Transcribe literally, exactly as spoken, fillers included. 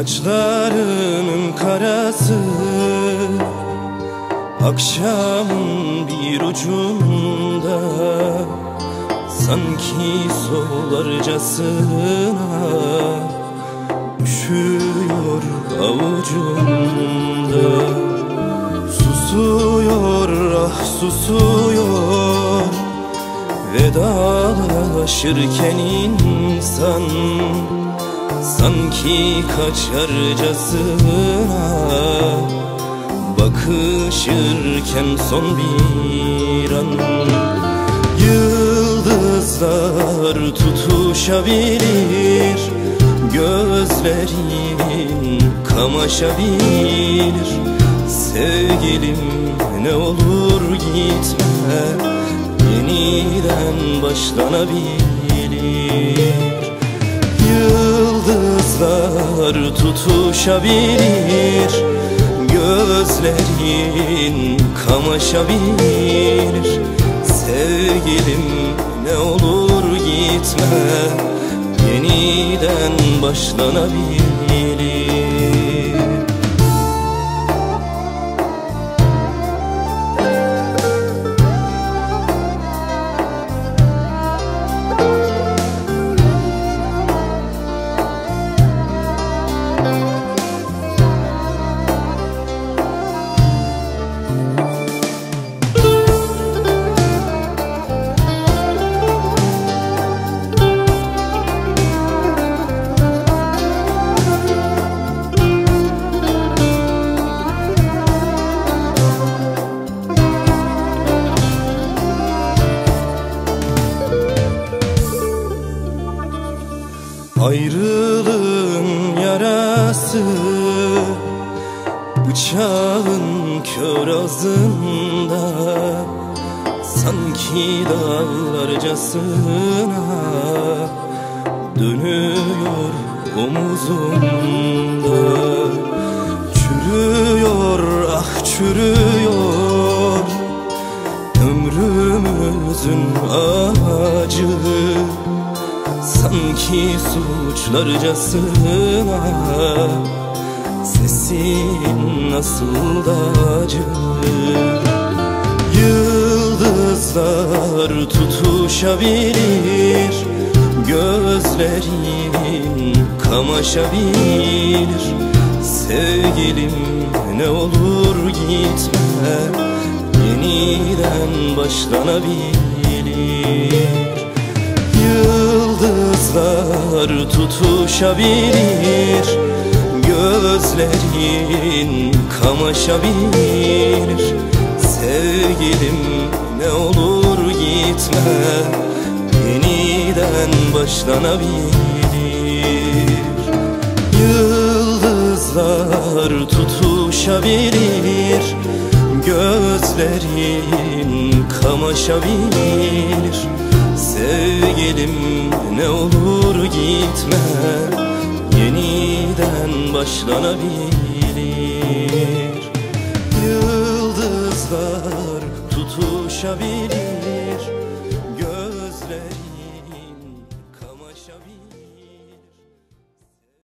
Saçlarının karası akşamın bir ucunda, sanki solarcasına üşüyor avucumda. Susuyor, ah susuyor, vedalaşırken insan sanki kaçarcasına, bakışırken son bir an. Yıldızlar tutuşabilir, gözlerin kamaşabilir. Sevgilim ne olur gitme, yeniden başlanabilir. Yıldızlar tutuşabilir, gözlerin kamaşabilir. Sevgilim ne olur gitme, yeniden başlanabilir. Ayrılığın yarası bıçağın kör ağzında, sanki dağlarcasına dönüyor omuzumda. Çürüyor, ah çürüyor ömrümüzün ağacı, sanki suçlarcasına sesin nasıl da acı. Yıldızlar tutuşabilir, gözlerin kamaşabilir. Sevgilim ne olur gitme, yeniden başlanabilir. Yıldızlar tutuşabilir, gözlerin kamaşabilir. Sevgilim ne olur gitme, yeniden başlanabilir. Yıldızlar tutuşabilir, gözlerin kamaşabilir. Sevgilim ne olur gitme, yeniden başlanabilir. Yıldızlar tutuşabilir,